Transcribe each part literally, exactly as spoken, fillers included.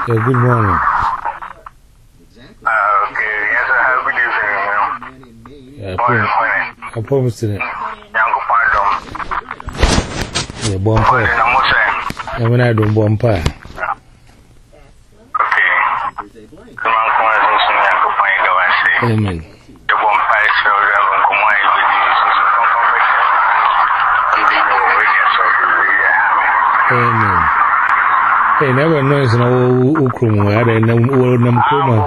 Yeah, good morning. Uh, okay, yes, I have good evening. Yeah, I promise to it. Yeah, bonfire. Yeah, when I do bonfire. Okay. Amen. The bonfire is very Amen. Hey, never knows no Ukrum. I don't know.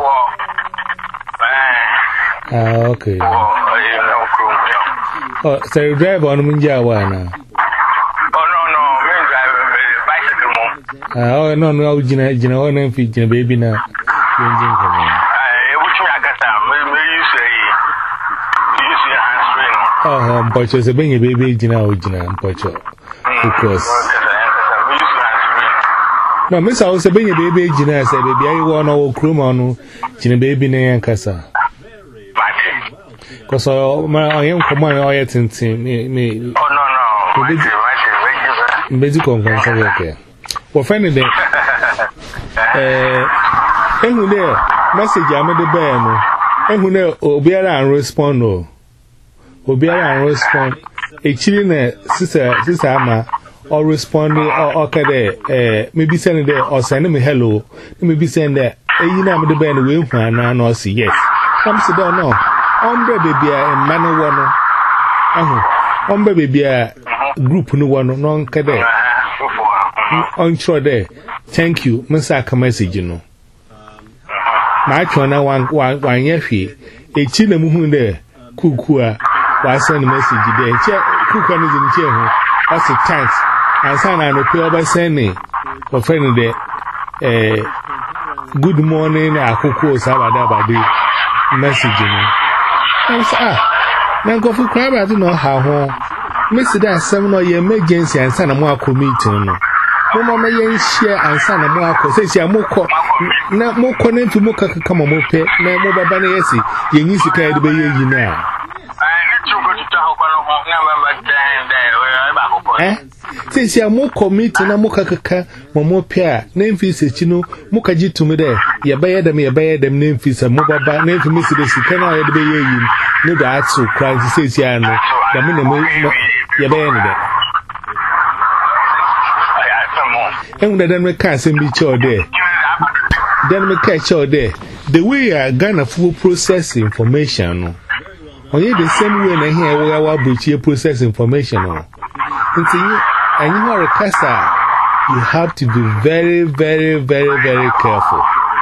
Ah, okay. Oh, so you drive on Munjawana. Oh, no, no, me drive a bicycle. Oh, no, no, Gina, Gina, one and feet, baby now. I wish I got that. Maybe you say, you see a hand screen. Oh, I'm Pocho, so bring your baby, Gina, Gina, and Pocho. Because. No, Miss, I was a baby, baby, Gina, said, baby, I want all crew on Gina, baby, and Cassa. Because I am command, I attend to me. Oh, no, no, basic conference. Okay. Well, finally, then, eh, and who there, message I made the bear, and who there, Obiara and respond, no. Obiara and respond. A chilling sister, sister Ama, or responding, or okay, eh, maybe sending there, or sending me hello, maybe send there, eh, you know, the bear, the way, and I know, see, yes. Come sit down now. Ombre baby and man one. Oh, Ombre baby group no one, non cade. On sure there. Thank you, Massa message, you know. My chona one, one, one yefi. A china moon there, Kukua, was send a message there. Check, Kukan is in chair. That's a thanks. And son, I know by sending for friend there. Eh, good morning, I cook Sabada message, you know. Ah, now go for crab. I don't know how. Mister That seminar, your emergency and son of more committee. No, Mamma may share and son of more. Says you are more not more connected to Moka come on, pay, no more Banesi. You need to carry the baby now. Eh? Since you are more committed, no more kaka, more pair, name fees, you know, Mokaji to me there. You buy them, you buy them name fees, and mobile name for Mister Desi. Can I be you? No, that's so crying. He says, yeah, no, the minute you buy that. And then we can't send me child there. Then we catch all there. The way I gonna full process information. Only the same way I hear where our butcher process information. And you are a casa, you have to be very, very, very, very careful.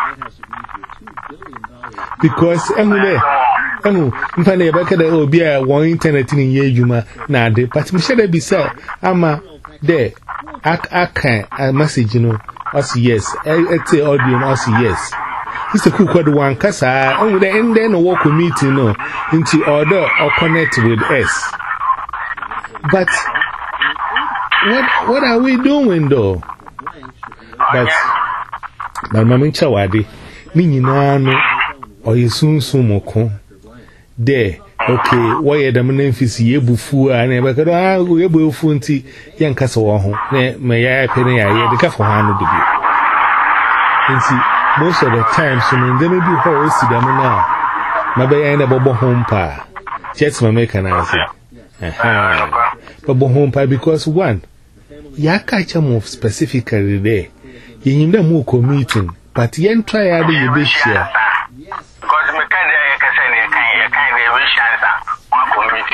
Because anyway, I'm going to back at the O B I one internet in Yejuma now, but I'm sure be said, I'm there. I can't, I message you know, us yes, I say audio, us yes. It's a cook with one casa, and then a walk with meeting, no, into order or connect with us. But what what are we doing though? But my mamma Chawadi, Minano, or you soon soon moko. There, okay, why the Memphis Yebufu and never could I will funty young Castle, may I penny I the Caffo hand of the view. And see, most of the time, so they may be horrors to them now. Maybe I never bought home pa. Just my mechanizer. Aha. But home pa because one. Ya catch them off specifically there. You need them more commuting, but you ain't try out the this year. Because me kind of kind of wish answer one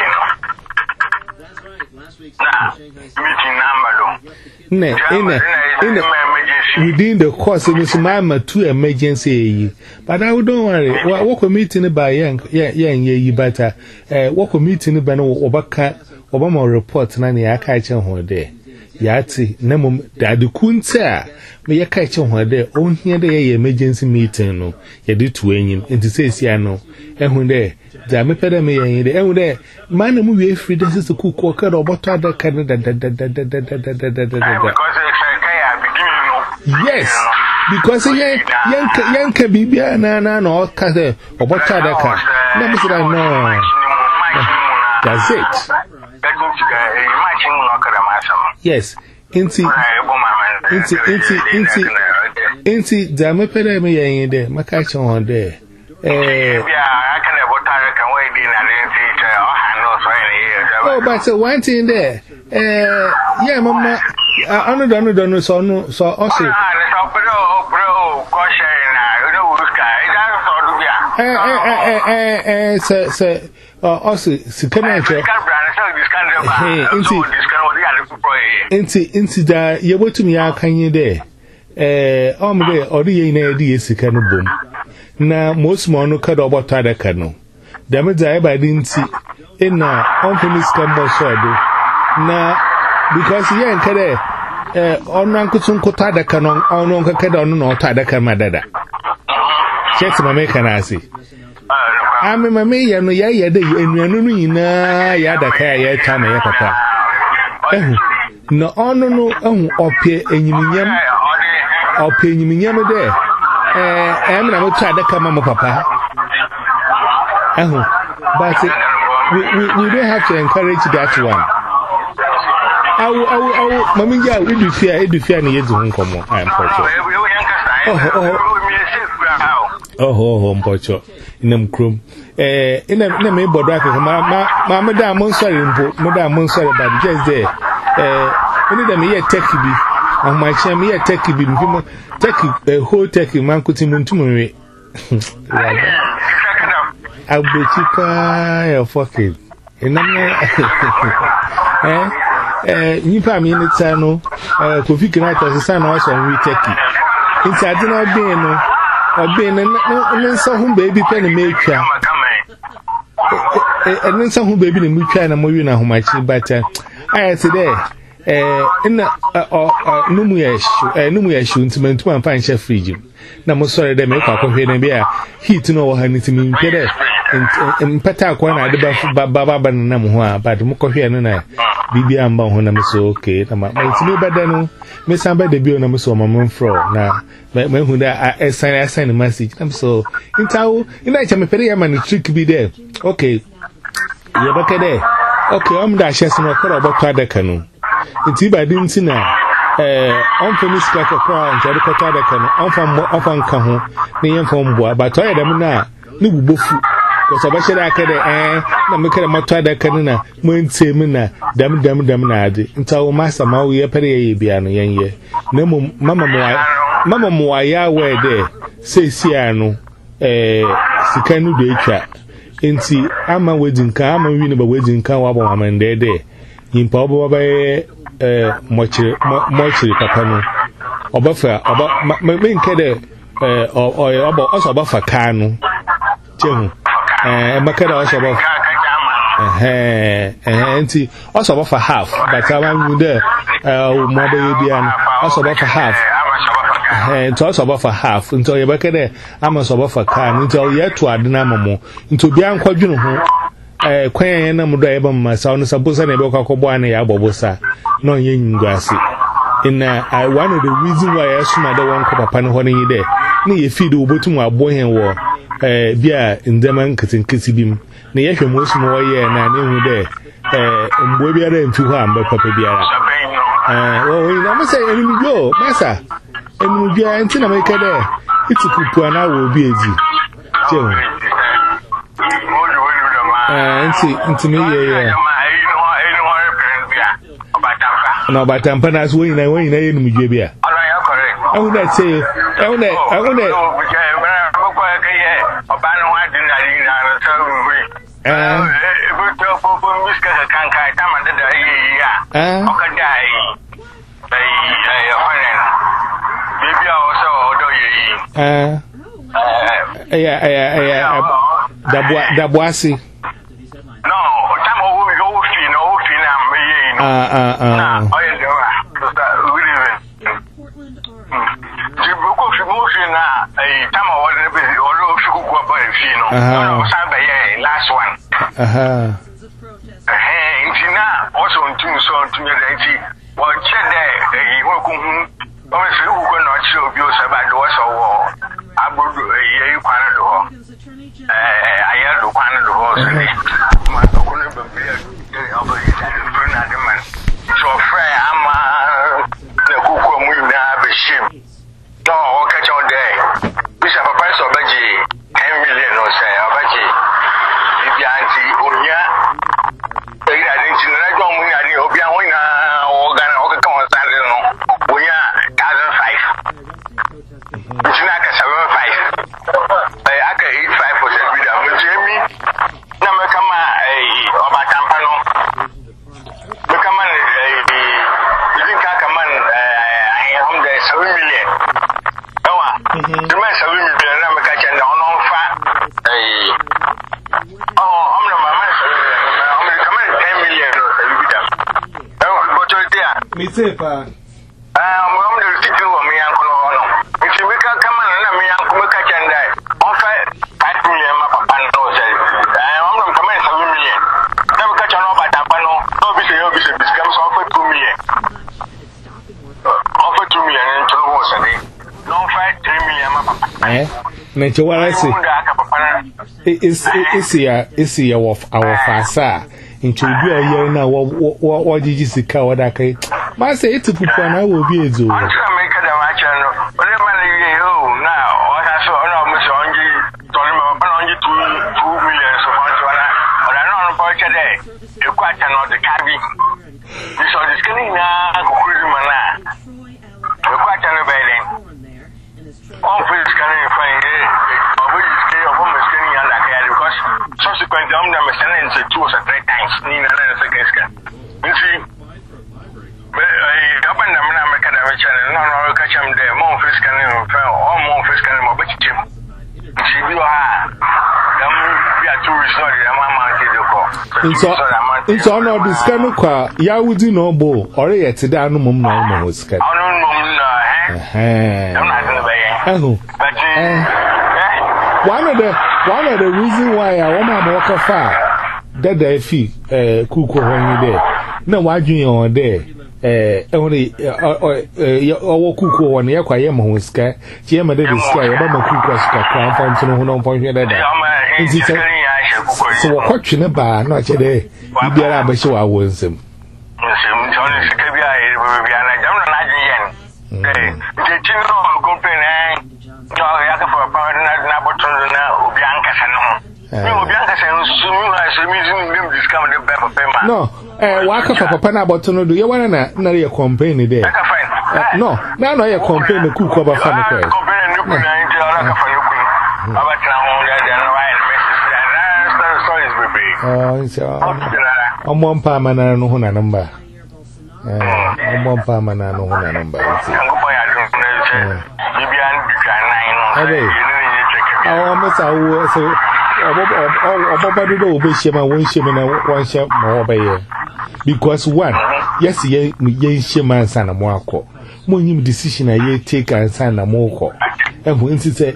commuting. Nah, meeting number though. In within the course, it was my two emergency. But I don't worry. What commuting by young, yeah, yeah, yeah, but uh, what commuting by no Obaka Obama report, Nanny, I catch on there. Yati, Nemo, that the Kunta, may I catch on her there, on here the emergency meeting, no, you did to any, and to say, Siano, and when there, the Amepeda may in the end there, man, movie free, this is to cook or cut or what other Canada. Yes, because young young can be Biana or Cather or what other car. Never said I know. That's it. Yes, inti, inti, inti, inti, Inti Dame Pere me yen de makacha on de. Eh yeah, I can about Tarek and wait in and teacher or handle so any Oh, but so one thing there. Eh yeah, mama I no don't know so no so also. Eh eh eh eh eh so so also sikanacho. Hey, inti inti inti da yebotumi akanye de. Eh omre ori ye na edi esika no bom na most mo no ka do boto adaka no dem da e ba di nti ina company ska mo so do na because ye nka de eh onu ankutun kota adaka no onu nka ka do no no to adaka madada check ma me kana asi ame ma me ye no ye ye de enuanu no nyina ya adaka ya twa na ye papa eh no onu no ehun opie enyiminyam Opinion me there. Eh, I'm not try to come on, Papa. Uh, but we, we, we don't have to encourage that one. I will, I will, I will, Mammy, yeah, we do fear, I do fear, and you don't come on. I am Pocho. Oh, oh, oh, Pocho. In them crum. Eh, in a me bodak, Mamma, Madame, sorry, Madame, sorry, but just there. Eh, only the me take you. On my chair, me a techie be techie, a whole techie man could him to me. I'll be cheaper, a fucking. And I'm eh, you pay me in the channel, uh, could you as a son also and we techie. Inside dinner being or being and then some baby penny maker. And then some baby in the mutual and a movie now, my chin, but I today. Eh ina uh numu ya shu eh numu ya shu ntimentu man fa nche fridge na mo sore de me kwa kohwe na bia heat no wo ha nitimi mpede mpata akwa na de ba ba ba na mo ho a but mo kohwe no na bibia mba ho na me so okay na ma ntimi beda no me san beda bio na me so mama mfro na me hu da assign assign message na so intawo ina cha me pere ya man trick bi there okay ye baka there okay am da shese no kora oboto adaka no It's by Dintina, eh, on for Miss Cracker Crown, Jadicata, on from often come home, near from boy, but I am now, no bufu, because I should have eh, no make a motor canina, moon semina, damn, damn, damn, nadi, until Master Maui Perry Biano, young year. No, Mamma Moy, Mamma Moya, where there, say Siano, eh, Sicanu de chat. Inti, I'm a wedding car, I'm a winner wedding car, I'm in there there. In Pablo by eh mochi mochi papa no obafa oba me nkede eh o oba oso obafa ka no chehu eh makeda oso oba eh eh enti oso obafa half but I want there eh mo be bia no oso obafa half eh enti oso obafa half enti ye bakede amaso obafa ka no enti o ye to ade na mamo enti obi ankwadwunu ho eh kwen na mudo eba masa ono sabusa na ebe kwakobo ana ya abobosa no yen ngwase in I one of the reason why I assume that one papa no ho ni de na ye feed obotum abo hen wo eh bia ndema nkitin kitibim na ye hwemo osumo wo ye na ne hu de eh mbo bia da mfi ho amba papa biara eh wo wi na masa enu jo masa enu jo anti na make de itukupu ana wo bi eji chewo eh anti anti me ye ye no but I'm not as winning. I win. I am with you. I would not say, I would not, I would not. Uh, yeah, yeah, yeah, Dabuasi. Uh, uh, uh. Last one. Uh-huh. Also, to so to me, well, check there, you will come. Obviously, who can not show you about the West war. I would do a year, you can't do. I had to find the horse. My couldn't so, Frey, I'm a cook, we have a ship. No, okay. It's not a seven five. I can eat five percent with them. Jamie, number come a over Tampano. Become a you think I come on I am the seven million. No, the man seven million. I'm catching the unknown fat. Oh, I'm the man seven million. I'm coming ten million or seven with them. Oh, go to it there. Me too, pa. Um, I'm the city of me and Kono. If you can come on and me and Kumaka and die, offer five million, my papa knows. I'm not coming seven million. Never catch on over Tapano. No, be say, be say, becomes offer two million. Offer two million and two was a day. No, five, three million, my papa. Eh? Nature, what I say is, is here, is here of our fasa. Into a year now, what did you see? What I can. I say it's a put one, I will be a zoo. I'm trying to make a match. Whatever you now, what I saw on Miss Onji, told him about two two million so much. But I don't know for today. You quite not the cabby. This is the skinny now, Christmas. You quite an obeying. All fish can find it. We stay of almost skinny and like that because subsequently, I'm the selling two or three times. Nina and the second. You see. But I open the American channel, no, no, catch him there, more fish can or more fish can more bitch him. She will have them be a tourist, not the Mamma. It's on all this kind of car, Yahudi no bow, or yet to down no mum was cat. I don't know, but one of the one of the reasons why I want my walk far that they feel uh, cook when you there. No, why do you on there? Eh, only our cook on the aquarium was sky. She am a little sky, a mamma cook was crown fountain who don't point here. So, what you about not today? You get up a show I was him. No, eh, walk up a pan about to do you want to know your company there? No, now no, your company cook over family. Oh, it's a one permanent no number. I'm one permanent no number. I must say, Obaba do obey Shema one Shema one share more by because one, yes, ye, ye Shema and Sana Moako. Moon decision I ye take and Sana Moko. And when she said,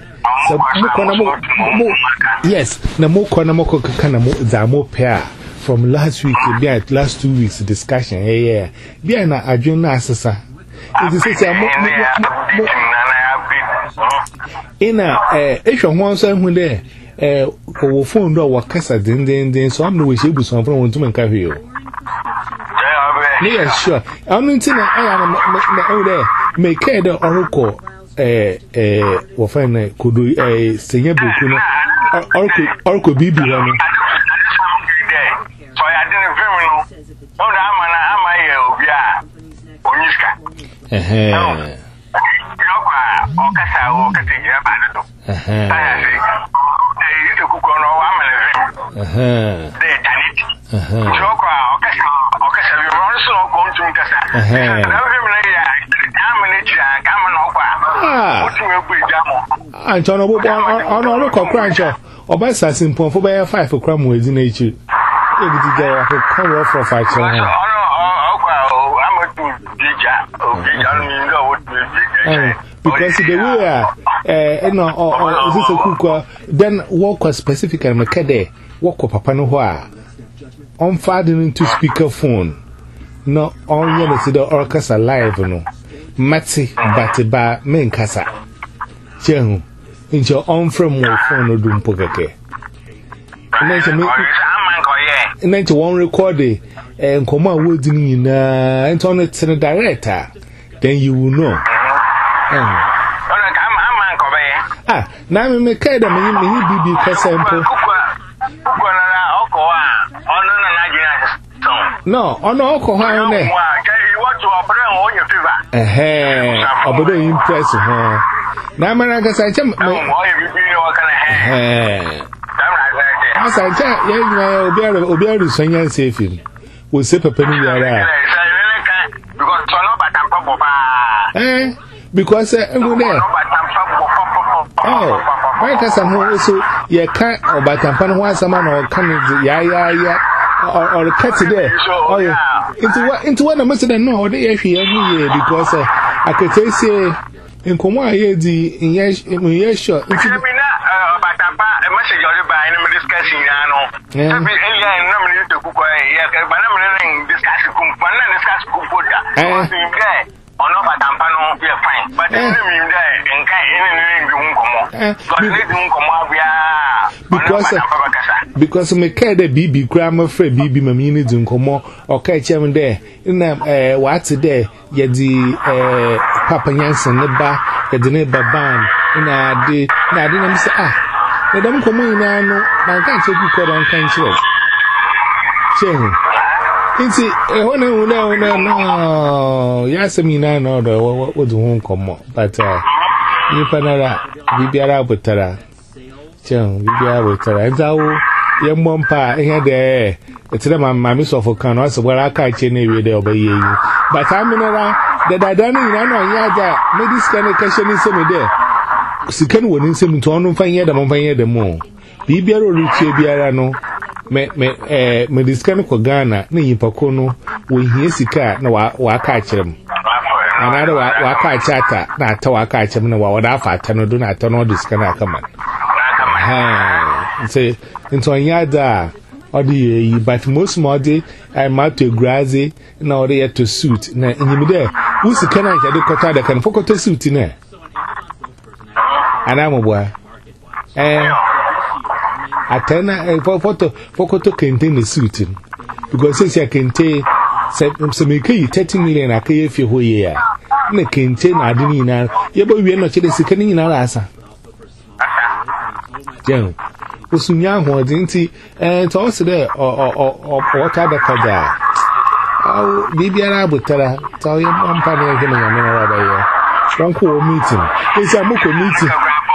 yes, Namo Konamoko Kanamo Zamo pair from last week, behind last two weeks discussion. Hey, yeah, behind a junior assessor. It is in a if you want something there. Eh, for phone door wa kasa din din din so am no we shebu so from won to man ka hwe o. Yeah, sure. I'm not in I am make the oracle eh eh wo fa na kudu eh senye buku no oracle oracle bibi ho no. So I didn't film no. Oh na ama na ama ye obi a onyiska. Eh eh. Yo kwa o kasa o kasa gira ba do. Eh eh. Uh-huh. Uh-huh. And John on a crunch or by Sassin Pon for by five for crumb with nature. If it is a for five. Because the way eh no or this a cook then walk specifically make walk up papa no ho a on fading into speaker phone no on you see the orchestra live no mati but ba men kasa chehu into on from your phone no dum pokeke and then to one record it and come out with nyina and on it to the director then you will know. Ah, now me make it. Me me bibi kasempo. No, oh no, oko ha ne. Eh eh, obodo impress ho. Na mara ka sa chem. No, why you be no kana eh. Asa cha ye nya obi ara obi ara sonya safety. Wo se papa ni yara. Because so no batampa boba. Eh, because eh ngu there. Oh, why ka sa ho so ye ka obatampa no ho asama na o kan ya ya ya or or cut there. Oh yeah. Into what into what am I saying no o dey hwe hu because uh, I could say in komo aye di in ye sure. Into obatampa message you buy no discussing ya no. Tabi elia na me to kuko ya ka ba na me discuss kum pa na discuss kum poda. Eh. Ono batampa no be fine. But then me dey nka ene bi hu komo. So le di hu komo abia. Because because me care the B B grammar free B B mami ni di nkomo okay chem there na eh what there ye di eh Papa Yansen ne ba ye di ne baban na di na di na me say ah na dem komo ina no na kan che ku ko don kan chire chehu inti eh wona wona wona no ya semina no do wo du hu nkomo but uh ni panara bibiara butara chehu bibiara butara nzawo ye mmompa ihe de etire ma mami sofo kan no asebora aka che na ewe de obaye yi but aminara de dada no ina no nya ja medical ne kashe ni se me de sikan woni nsem nto ono mfa nya da mfa nya da mo bibiara orichie biara no me me eh medical ko Ghana na yipako no wo hie sika na wa wa aka kirem anara wa wa aka chata na ata wa aka kirem na wa wada afa ata no do na ata no disika na aka man ha say into anyada odi yi but most modi I mat to grazi na odi to suit na enyimide wo sika na nke de kota da kan fokoto suit na ana mo boa eh atena photo fokoto kente na suit because since I kente se me kai thirty million akaye fi hoye ya na kente na adini na ye ba wie no chede sika ni na asa jen osunya ho dinti eh to se de o o o wata da kada au bibiara butara to ye mpa na ye na me na ba ye don ko meeting isa mo ko meeting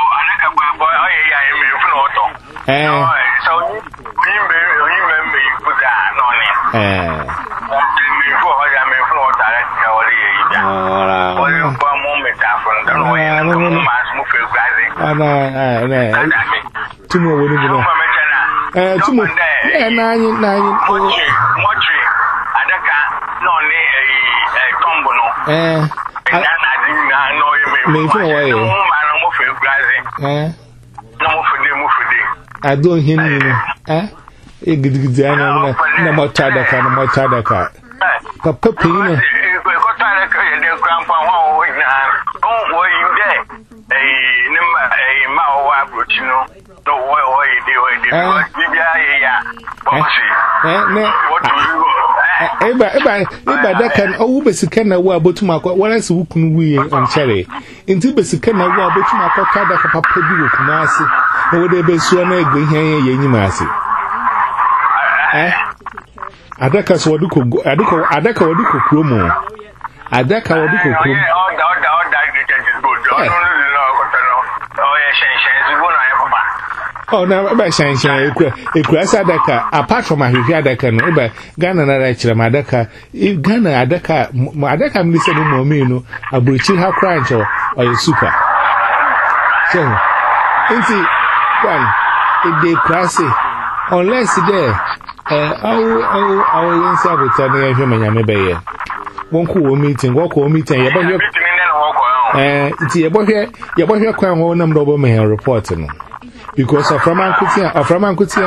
eh so ni me ni me me kuda no ni eh mi fo ho ya me fo ta le ka ori yi ja ora o yo pa mo me ta fo ndo no ya no ma mo fe grazi ana eh tumo woni bi no eh tumo eh na anyi na anyi mochi adaka no ni eh tombo no eh na na di na no ye me me fo wa ye ma na mo fe grazi eh na mo fe de mo fe de ado hini ni eh e gidigidi ana na na motada ka na motada ka papa pin ko ta le ka ye de krampa ho ho ina no wo yin de eh ni ma eh ma o wa brochino no wo wo ye de wo de bi bia ye ya bo si eh ne what do you eba eba eba daka owu besika na wo abotuma akọ wala se wukunu wiye onchere nti besika na wo abotuma akọ tada ka papa bi wokunu ase na wo de besuo na egbe ihe ye nyima ase eh adaka so wadu ko adaka adaka wadu ko kromo adaka wadu ko kromo oda oda oda is good no no no ko no o ye shen shen zugo na ye papa oh na ba shan shan ekura ekura sa adaka apart from ahwehwe adaka no eba Ghana na ra kire ma adaka Ghana adaka adaka mi se no mo me no abrochi ha crunch o ye super so inti one e dey classy unless there eh awu awu awu yensi abota na yehwe manyame beye won ko wo meeting wo ko wo meeting ye ba hwe eh iti ye bo hwe ye bo hwe kwan ho nam do bo me report no because of from ankutia of from ankutia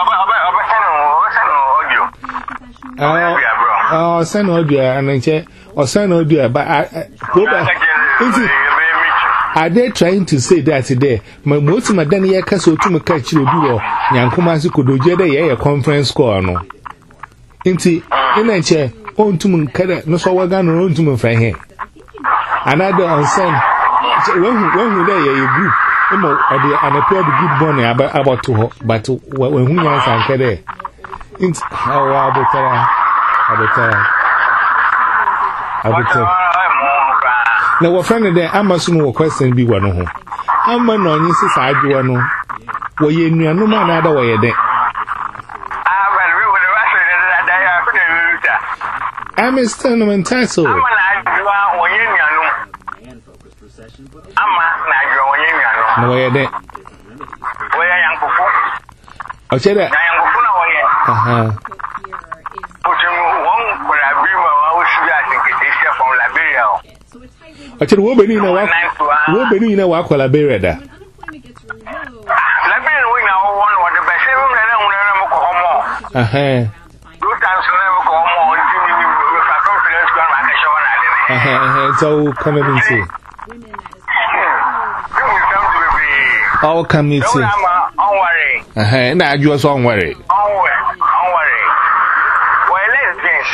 ah oh send audio anenche o send audio but iti are they trying to say that today most madan ye ka so tumi ka chire obi wo nyankoma se kodoje de ye conference call no nti ina che ontum nkada no so waga no ontum mfra he another on send when when they ye group imo ade anapia the good morning about to ho but when hu nyan san kede nti hawa abotara abotara abotara na wo friend there amaso no question bi wa no ho ama no nyi sisa adwo no wo ye nuanu ma na da wo ye de ah well we would have said that I couldn't do that I'm still no entitled ama na adwo wo ye nuanu ama na adwo wo ye nuanu no wo ye de wo ye yankofo o che de na yankofo na wo ye aha putin won kula bi ma wo shi ya think it is from Liberia o che wo beni na wa wo beni na wa kwa Liberia da Liberia we na wo no the best we na na na mo ko homo aha do times na mo ko homo nti ni we fa confidence go na ka show na de aha aha so come in see all come in see don't worry aha na adwo so on worry don't worry don't worry well let's this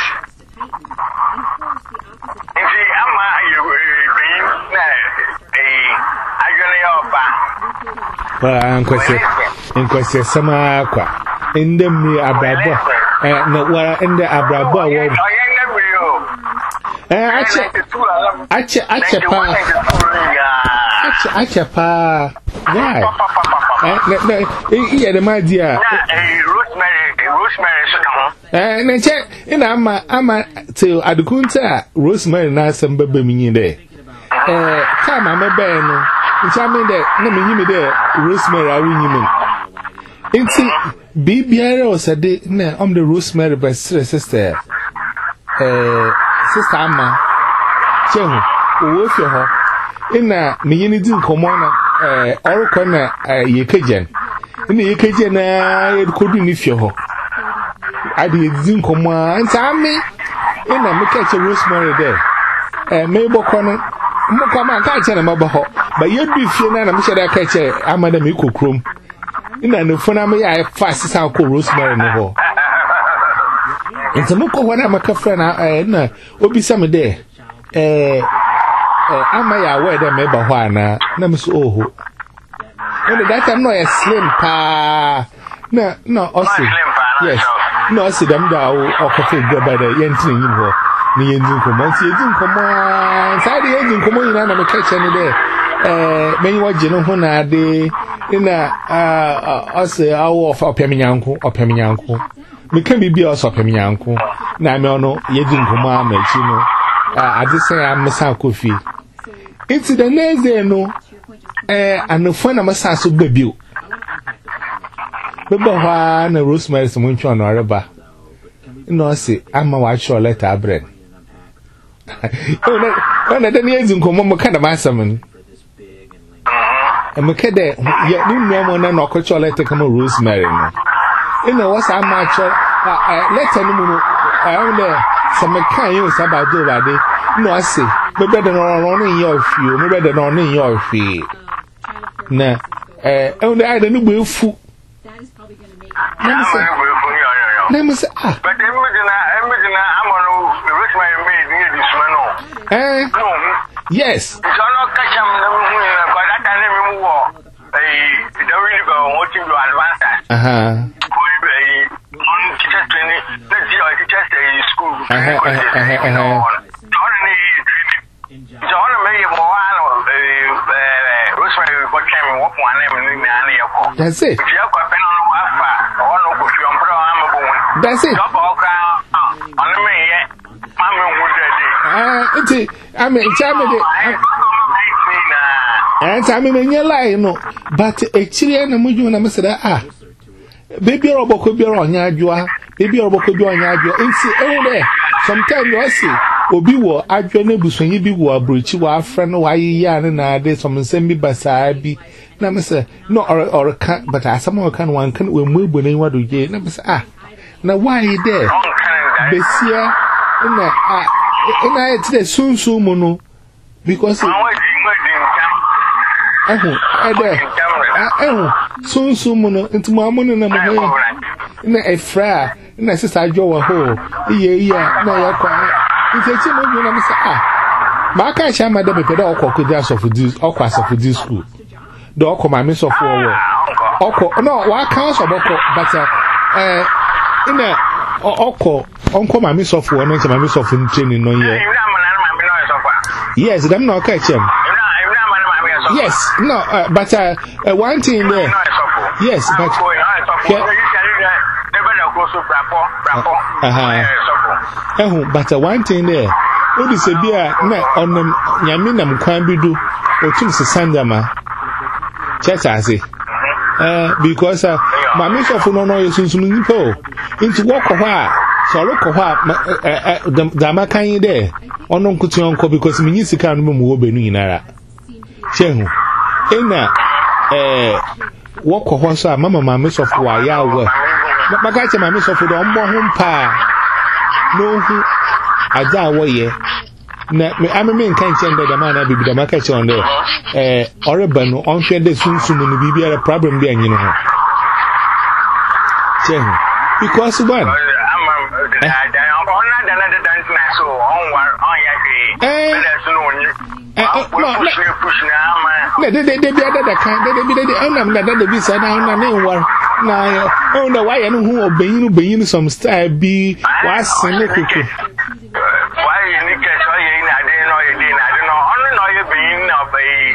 if you am you being na eh agone yoba well an kwese en kwese sama kwa inde mi abrabo eh na wara inde abrabo wo eh ache ache ache pa ache ache pa why eh na iye de ma dia rosemary rosemary so come eh na che ina ama ama till adukunta rosemary na samba bamnyi de eh kama mebe no ncha me de na menyi de rosemary awunyi me nti bibiara osade na om the rosemary by sister eh sister ama chehu owo fi ho ina menyi ni din komo na eh orukọ na yekejen ina yekejen na yekodu ni fi ho adi din komo nta me ina me catch rosemary there eh me bokọ no mo kama ka che na mabaho ba yedu fie na na me sheda ka che amada me kokrom ina no fona me ya fast sa ko rosemary no ho nti mo ko wana maka fra na eh na obisa me de eh eh ama ya we de me ba ho ana na me so oho ene that time no ya slim pa na no osi yes no osi dem da o okofe gbe ba de yentin yin ho ni yendin komo nti yendin komo sa de yendin komo yin na me ka che ni de eh me yin waje no ho na ade ina ah osi awo of opemnyanko opemnyanko me can be be also opemnyanko na me ono yendin komo amachi no ade se am sa kofi it's the next day no eh anofo na masa so babio beba ha na rosemary so mun twa no areba no se ama wa show letter bread ona ona de ne zin komo mo kada masamin e me kede ya ni nuamo na no ko show letter kama rosemary no ina wasa ama cho letter no mu no am de se me kan yo sabado bade no ase me be de no no ni yo fi o me be de no ni yo fi na eh e only I don't know fu na me say ah but em na em na amonu rosemary made ni di sumano eh yes so no catch am na mu na but that time me mu wo eh the really go what you advance aha on teacher training let's see our teachers in school aha aha aha John me mo ano eh rosemary but time wo po ana me ni ana ye ko that's it if you go pen on wa fa ono ko fi on pro am bo that's it job o kra on me ye ma me hu de de ah iti I mean chame de and I mean me lie no but actually na muju na meseda ah baby roboko bi ro nya adwoa baby roboko bi onya adwoa nti ewu de sometimes you see obi wo adwo na busunyi bi wo abrochi wa afra no wa yiya ne na ade some nsem bi basaa bi na me say no or or can but asama kan wan kan we mu ebu na wado je na me say ah na why there besia na ah ina it the sunsu mu no because eh eh eh sunsu mu no nti mu amu na mo na efra na sisa adwo wa ho iye iye na ya kwa nti mo bi na me say ah ma ka sha ma de be da okoko dia so for this okwa for this school do okoma me so for wo oko no wa kan so boko but eh ina oko onko ma me so for no nti ma me so for training no ye yes dem na oka chem yes, no, uh, but uh, uh, one thing there. Yes, but yeah. Uh huh. But uh, one thing there. What is a beer? No, on the Yaminam Kwambidu or Tim Sandama. Church, I say. Uh, because uh, my mission for no noise in Sunipo into walk a while. So look a while, the Damakan there. On Uncle Tionko because Minis can't move Beninara. Shehu. Ena, eh, walk a horse, Mamma, my miss of Waya. Magacha, my miss of the Umbo Pa. No, who I die away. I'm a man can't send the man I be the market on there. Eh, Oreban, on share the soon soon and be a problem there, you know. Shehu. Because one. They be other kind, they be the owner that the visa down and then war. Now, oh, no, why and who obey you, being some style be was in the cookie. Why in the case, I didn't know you didn't, I don't know, only know you being of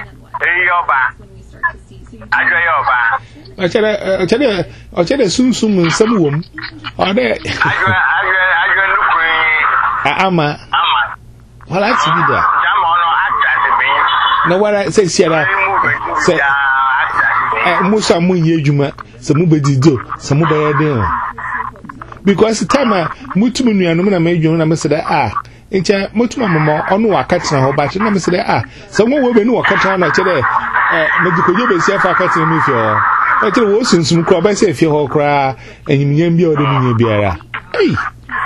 a yoba. I tell you, I tell you, I tell you, soon, soon, in some woman. Are there? I'm a, well, I see that. No, what I say, Sierra, say, Musa Muye Juma, some Mubedi do, some Mubaya. Because the time I Mutumuni and Muna made you, and I said, ah, in China, Mutumama, on no catching her, but I said, ah, someone will be no catching her today. Medical Yobe say, for catching me for. But it wasn't some crab, I say, if you're cry, and you may be able to be a hey,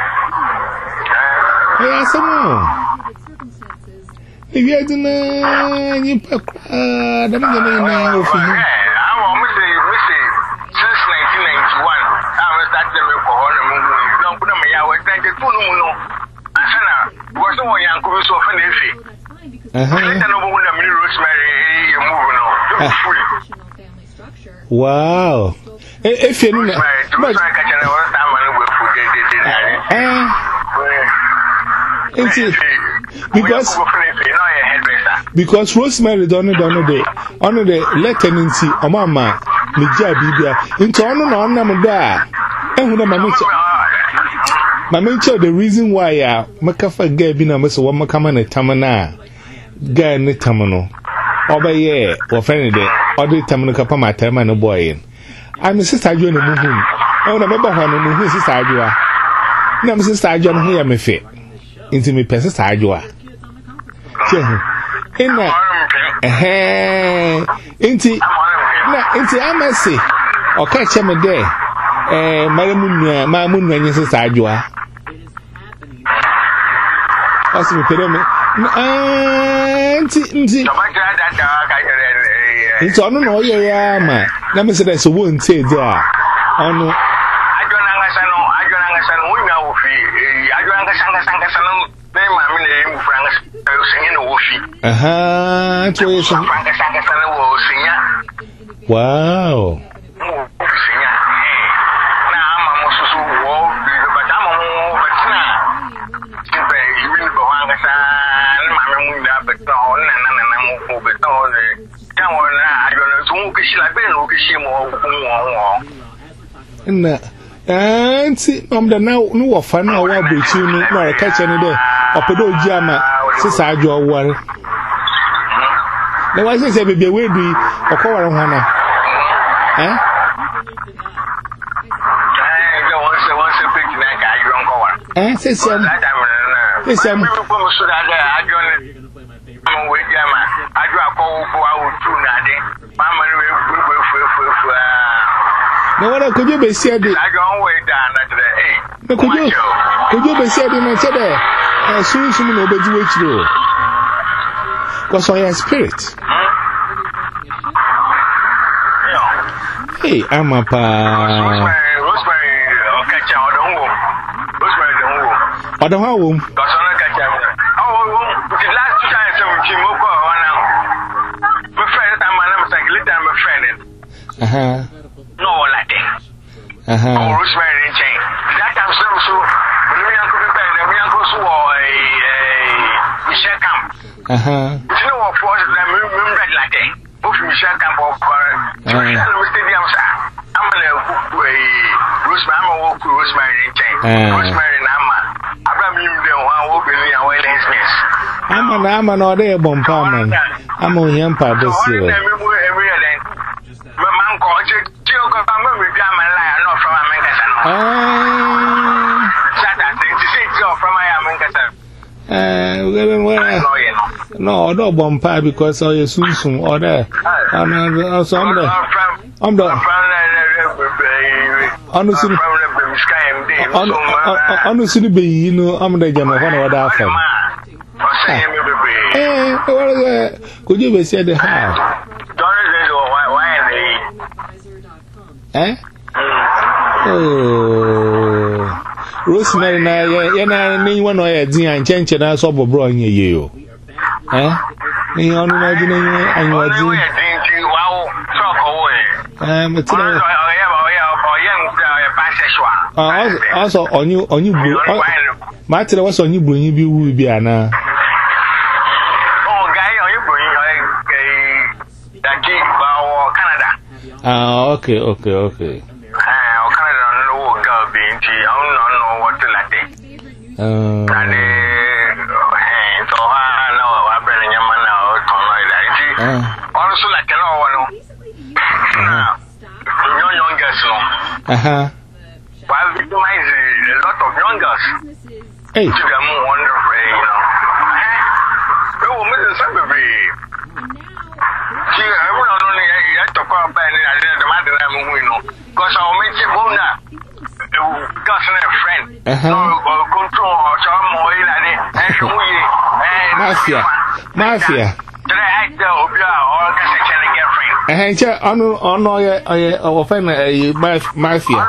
hey, some more. If you had an you put the man now for you. I'm almost since nineteen ninety-one. I was that the for honor. Don't put them here. Was that the two no? I said, was no one young who was so funny. Uh huh. I don't know when the middle Rosemary moving on. Wow. If you know, but because because Rosemary don't know the honor the lieutenancy or mamma Mija Bibia into honor on them there. And when my mentor, the reason why I Macafa gave been a mess of one Macamana Tamana Gan Tamano over ye or friendly day or the Tamanaka my Tamana boy. I'm a sister John Moon. I remember how no moon sister Adua. No, Sister John here me fit. Into me person Adua. In that, eh, into, na, into I must say, or catch him a day, eh, Madame, my moon when you say Sajua. What's the pyramid? Auntie, it's on no, yeah, man. Let me say that's a wound say there. On, I don't understand. I don't understand. We know, I don't understand. Uh-huh. Wow. Na anti am da na no wofa na wa bochi no na ka che ne de opedo jiama sisa adwo wore na wa se bebe we du okoware ho na eh eh se se se se mo so da adwo ne mo we jiama adwo akowo bo awutu na de mama ne we we we we no wala ko jobe sia de ajon we da na tere eh ko jo ko jobe sia de na tere eh sun sun no obeji we chiro cause of your spirit hey ama pa Rosemary okacha odonwo Rosemary odonwo odonwo cause ona kacha oh the last time some chimoko wana my friend that man am say later my friend uh-huh no like that. Uh-huh. Oh, Rosemary in chain. That time so so when we uncle be better, we uncle so a Michelle camp. Uh-huh. You know what for that remember like that. Michelle Campo Stadium, sir. I'm a Rosemary, I'm a walk Rosemary chain. Rosemary Nama. Abraham, you don't want to open your way business. I'm an I'm an order bomb palm. I'm on him part this year. My man called you, you go come with Gamma Lion, not from America. Ah, from America. Uh, no, no bomb pie because I soon soon order. I'm also on the on the honestly, honestly, be you know, I'm the German one or that from. Eh, could you be said the how? Eh? Oh. Rosemary, na ya na ni one or a din and change and so bro in you. Eh? Ni onu na di ni anyu adi. Um it's na Ah also onyu onyu bro. Ma tire was onyu bro yin bi wu bi ana. Oh guy onyu bro yin eh daki ba wo Canada. Ah okay okay okay. Uh, and so I know I've been in your man now. Also, like an hour, no youngest, no. Uh huh. While victimize a lot of youngest, hey, to them wonderful, you know. Oh, Missus Sabbaby. See, I would only have to call back and I didn't imagine I'm winning because I'll make you go now. Cousin a friend. No control or some more in it. Mafia. Mafia. Eh, cha anu ono ye ye ofena eh mafia.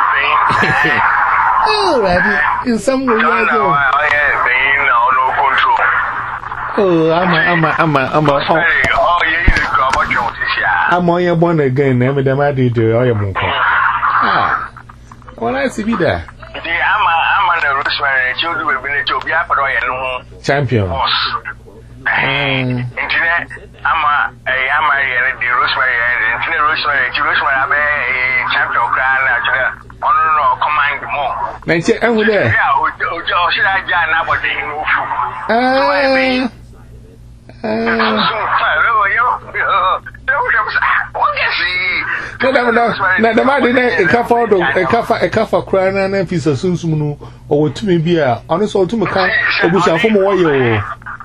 Oh, right. In some way you go. Oh, I'm I'm I'm I'm oh, I'm on your born again. Never them I did do. I am ah. Well, I see there. I'm a Rosemary, children will be to be up or champion. Internet, I'm a Yamari and the Rosemary and Internet Rosemary, Rosemary, I'm a champion crown actually. On no command more. Nineteen, I'm there. Yeah, should I get nobody in No, no, no. The man didn't a cover, a cover, a cover crying and then piece of Sunsunu or to me be a honest or to me come or which are from a while.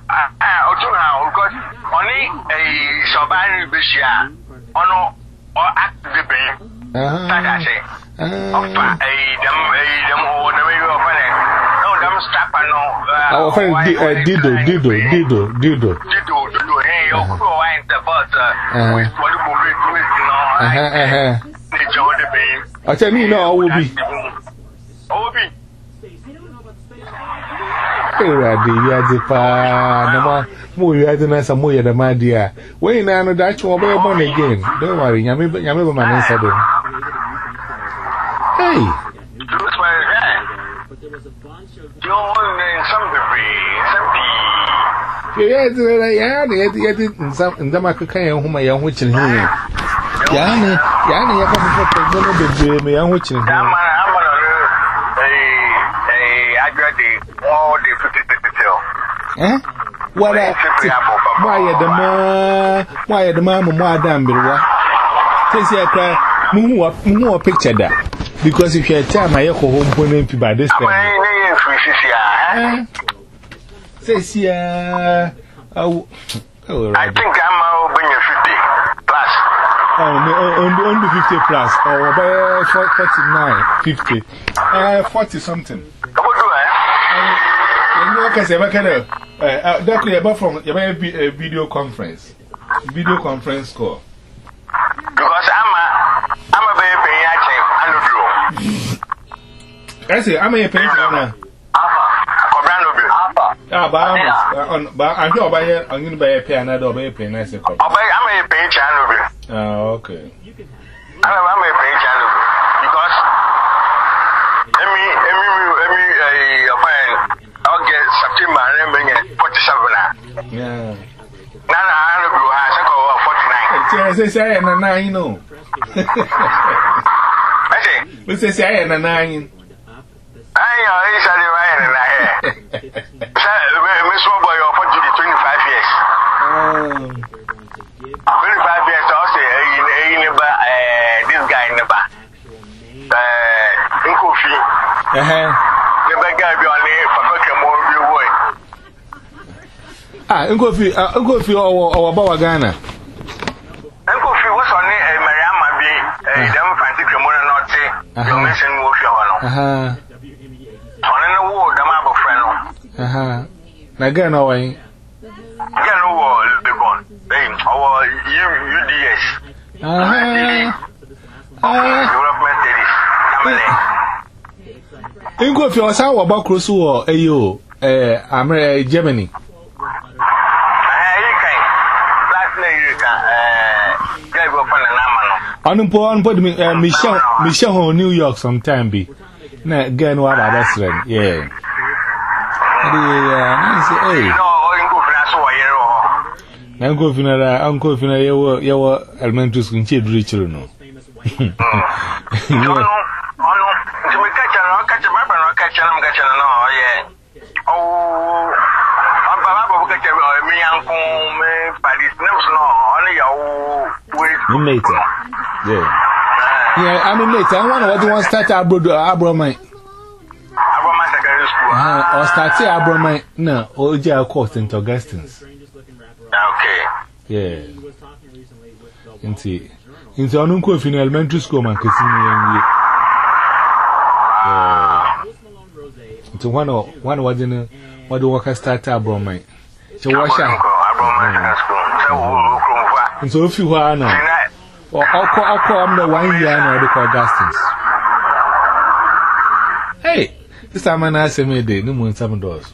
Only a Sabani Bishia, Ono or act the bay. I say, a dem or the way of it. No, them strap and no. Our friend Dido, Dido, Dido, Dido. Dido, hey, you go and the butter with what you will, you know. Uh huh, uh huh. I tell you, no, I will be. I will be. Hey, Raddy, you are the pa. No more, more you are the nice and more than my dear. When I know that you are born again, don't worry, I remember, I remember my answer. Hey, lose my guy. You're in some degree, some yeah, yeah, yeah, some in the market whom I am watching here. Yani, yani ya kwa kwa kwa bebe me yan wucin. I'm I'm a a I graduate all the fifty Eh? What a why the ma why the ma mo adam birwa. Say ya kwa mu wa mu wa picture da because if you time I go home pon mpi by this time. Eh? Say ya I think I'm over fifty plus. Oh, no, only fifty plus, or about forty-nine, fifty, uh, forty something. What do I? You know, because I'm going to definitely about from a video conference, video conference call. Because I'm a, I'm a baby, I can't. I say, I'm a painter now. Ah, but I'm going to buy it. I'm going to buy a piano or buy a piano. I'm a painter. Oh, okay. I am a painter because let me, let me, let me, uh, I'll get September and bring it forty-seven. Yeah. Now I have forty-nine. say say na nine no. We say say na nine. Ayo, is a divine and I Miss Boy offered you the twenty-five years. twenty-five years also in this guy in the back. In coffee. Uh-huh. The bad guy be on there for more of your boy. Ah, in coffee, uh, in coffee or Bawa Ghana. And coffee was on a Mariama be a damn fancy Cremona not say, you mentioned Wolf. Uh-huh. On the war, the map of friend. Uh-huh. Now, again, away. Again, over the gun. Our U D S. Uh-huh. Development is. In go if you are about cruise or a you, eh, America, Germany. Unemployed, but Michelle, Michelle, New York sometime be. Na again, what are that's right? Yeah. Hey. Uncle Finara, Uncle Finara, your elementary school children. No. Later. Yeah. Yeah, I mean later. I wonder what you want to start abroad, abroad, mate. Uh, or start here, abroad, mate. No, or jail course Saint Augustine's. Okay. Yeah. Into into Uncle in elementary school, man, because yeah. Into one or one was in a what do work start abroad, mate. So wash out. And so if you are now. Or I'll call, I'll call them the one year and I'll call Augustins. Hey, this time I say me day, no more than seven dollars.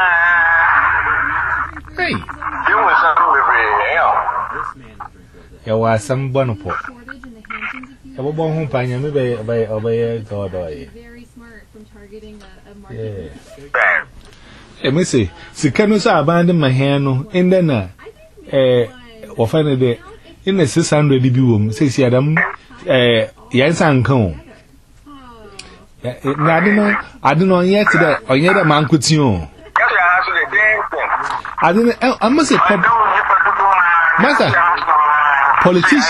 Hey, you were some with there was some bonaport. I will go home, Panya, maybe by obey God. Very smart from targeting a market. Let me see. See, can you say abandon my hand in the eh, or find a day? In the six hundred debut, says Adam, eh, yes, uncle. I don't know, I don't know yet that, or yet a man could see you. I don't know, I must say, Master, politician.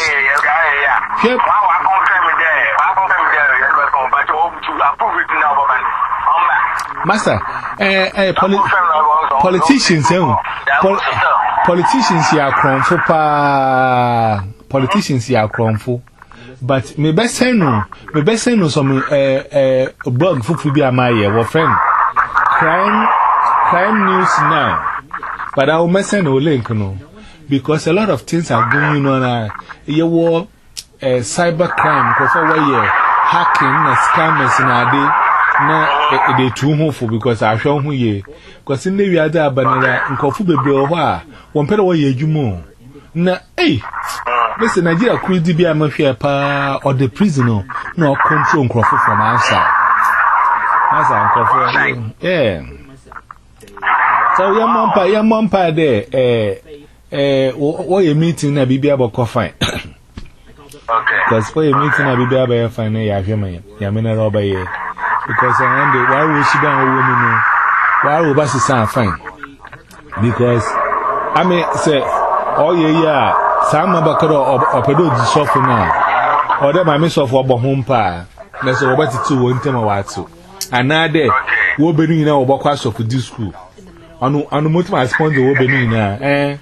Master, eh, eh, politicians, eh, politicians here crown for pa politicians here crown for but me best say no me best say no some eh eh blog fufu bi amaye wo friend crime crime news now but I will mention no link no because a lot of things are going on uh you war eh cyber crime ko for where hacking and scammers na dey na they too hopeful because I show who ye because in the we are there banana nkofu bebre ho a won pere wo ye adwumo na eh listen Nigeria could be a mafia pa or the prisoner no control nkofu from outside that's our nkofu yeah so your mom pa your mom pa there eh eh wo ye meeting na bibia boko fine okay because for your meeting na bibia ba fine na ya hwema ya me na roba ye because I wonder why would she down a woman? Why would Bassy sound fine? Because I mean, say, oh, yeah, yeah, some of or Pedo soften now, or that my miss of our home pie. That's all about it to one time or what so. And now there, we'll be in our class of this school. On the motor, I spawned the opening now, eh?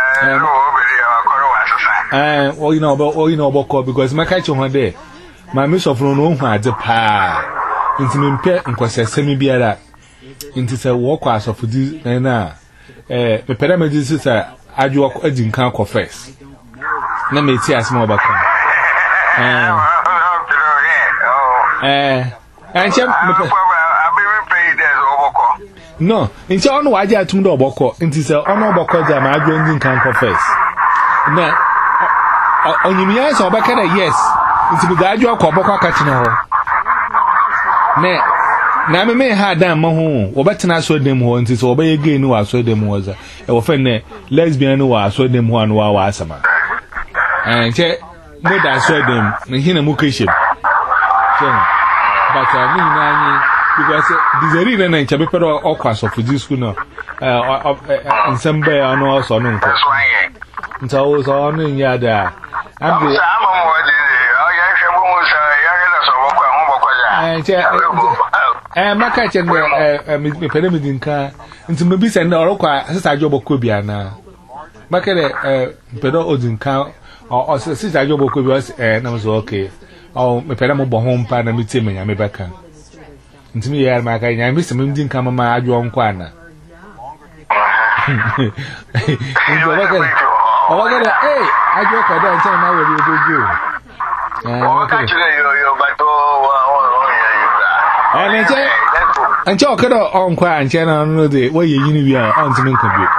Eh, oh, you know about, oh, you know about because my catch on there, my miss of no had the pie. Into me pay nkwase semi biara into say work as of this na eh me pere me this say adwo adinkan ko first na me ti asmo baka eh eh anche me pe no nche onu waje atum do oboko into say onu oboko da ma adwo adinkan ko first na onyimia so obaka da yes into be da adwo ko oboko aka chine ho ne na me me ha dan ma ho wo betena so dem ho nti so obaye gay ni wa so dem ho za e wo fe ne lesbian ni wa so dem ho an wa wa asama And check, more than saw them, and here, Mukishim. But I mean, because there's a reason and Chabipero or class of this school now. Uh, in some way, I know also no. And so I was on in Yada. I'm the and my catch and a pyramid in car into maybe send or require a job of Kubiana. Market a pedo in car or sister job of Kubias and I was okay. Oh, my pedamo home pan and meet him and I'm back. And to me, I miss him didn't come on my Adjuan Quana. Oh, hey, I joke, I don't tell my way you do. And talk it on quiet and channel on the way you knew you are on to compute.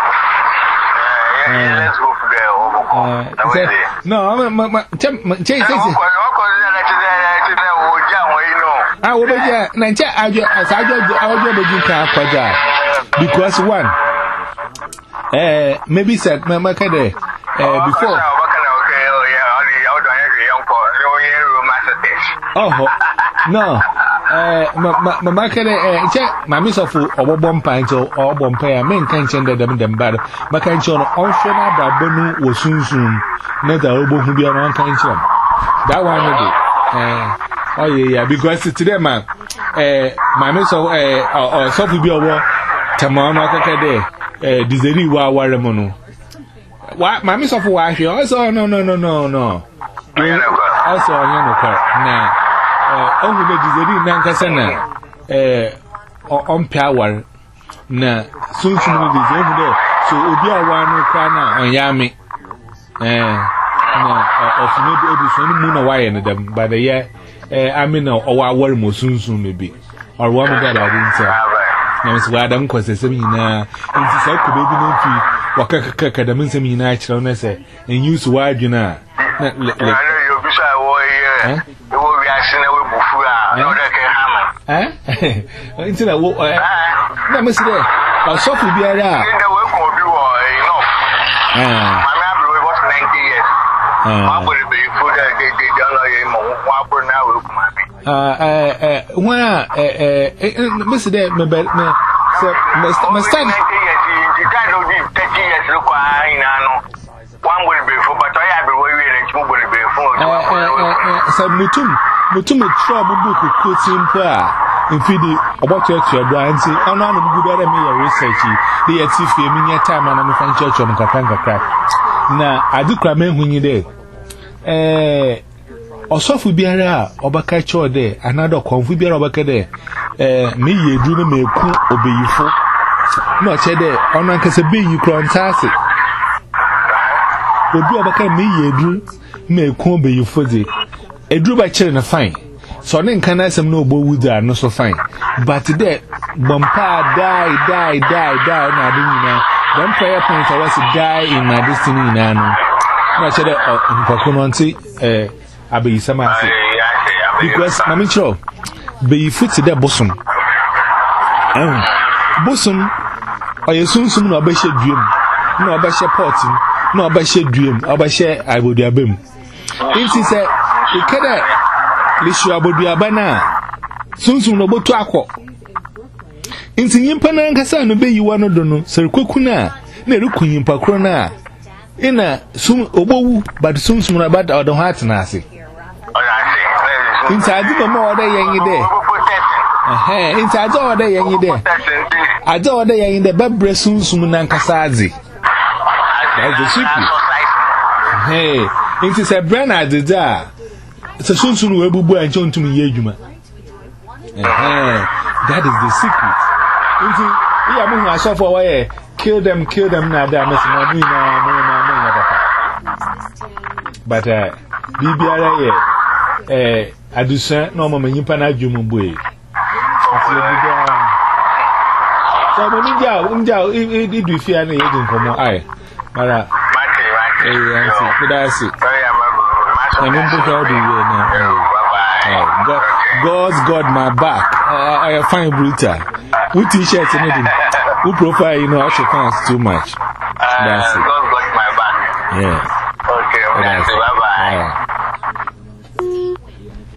Let's go there. No, I'm chasing. I will be there. Nancha, I just, I will be you can't quite because one, eh, maybe said, Mamma Cade, eh, before. Oh, no. Uh, Mamma Cade, eh, check my miss of or bomb pint or bomb pay, men can't change them them bad. Macanchon, on Shona Babonu was soon soon, not the oboe who be on one kind of that one. Eh, oh, yeah, because today, man, eh, my miss of eh, or Sophie be over Tamana Cade, eh, Dizeri wa Waramono. What, my miss of wash, also, no, no, no, no, no. Also, now. Only the Dizeri Nankasana, eh, on power. Na, soon to know this over there. So, Ubia one crana on Yami. Eh, of maybe it is only moon away in them, but the year, eh, I mean, or our worm soon soon maybe. Or one of that I didn't say. Now, it's why I don't cause a seminar. And it's like a baby no fee, Wakaka, the Minsa Minach, and use wide, you know. Eh? Eh? Into the war. No, Mister I'll soft be a rat. My mother was ninety years. I would be put a uh, uh, when uh, Mister Day, my bed, so my son, thirty years. Look, I know. One will be for, but I have been waiting and two will be for. So, Mutum, Mutum, trouble book of coaching prayer in feeding about church, your brands. I'm not a good at me research. They are see for me time and I'm a fan church on Kapanga crack. Now, I do cram when you're there. Eh, or so for beer, or back at your day, another confibia or back there. Eh, me, you do me cool obey you for. Not said there, on Uncle Sabi, you crown tassy. Obi abaka me yedru me ko be you fodi edru ba kire na fine so ne nkan na asem na obo wuda no so fine but there bompa die die die die na adu nyina dem prayer point was die in my destiny nyina no na chere nkoko no nti eh abeyi samase because mami chiro be you foot there bosom eh bosom oyesunsum na obehye duem na obehye portin no abashe dream abashe abodiabem inti se ikeda lishu abodiaba na sunsun no botu akọ inti nyimpa na nkasa no be yiwa no do no serikoku na na rekunyimpa kro na ina sum obowu but sunsun na bad odon heart na ase inti adi no mo oda yen de eh inti adi oda yen de adi oda yen de babre sunsun na nkasa azi. That's the secret. Hey, it is a brand at the jar. It's a soon soon we will and shown to me. Yejuma. That is the secret. Into yeah, I'm going to suffer away. Kill them, kill them now. That must but uh, B B R A, eh, I do say no more. You pan out your boy. So when you go, when you go, it do fear any agent from my eye. Mara, eh, I see. That's it. I'm going to tell you now. God's got my back. I find brutal. Who t-shirts and anything? Who profile, you know, I should fans too much. That's it. God's got my back. Yeah. Okay. Bye bye.